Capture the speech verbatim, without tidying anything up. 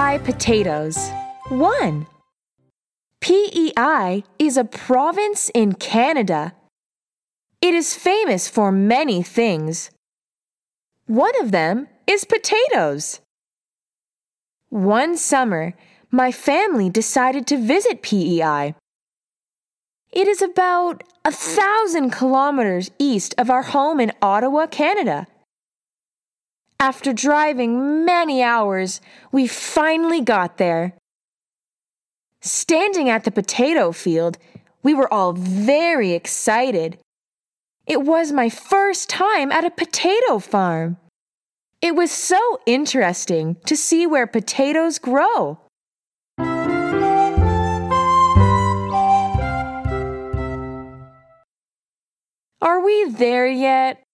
I potatoes. one. P E I is a province in Canada. It is famous for many things. One of them is potatoes. One summer, my family decided to visit P E I. It is about a thousand kilometers east of our home in Ottawa, Canada. After driving many hours, we finally got there. Standing at the potato field, we were all very excited. It was my first time at a potato farm. It was so interesting to see where potatoes grow. Are we there yet?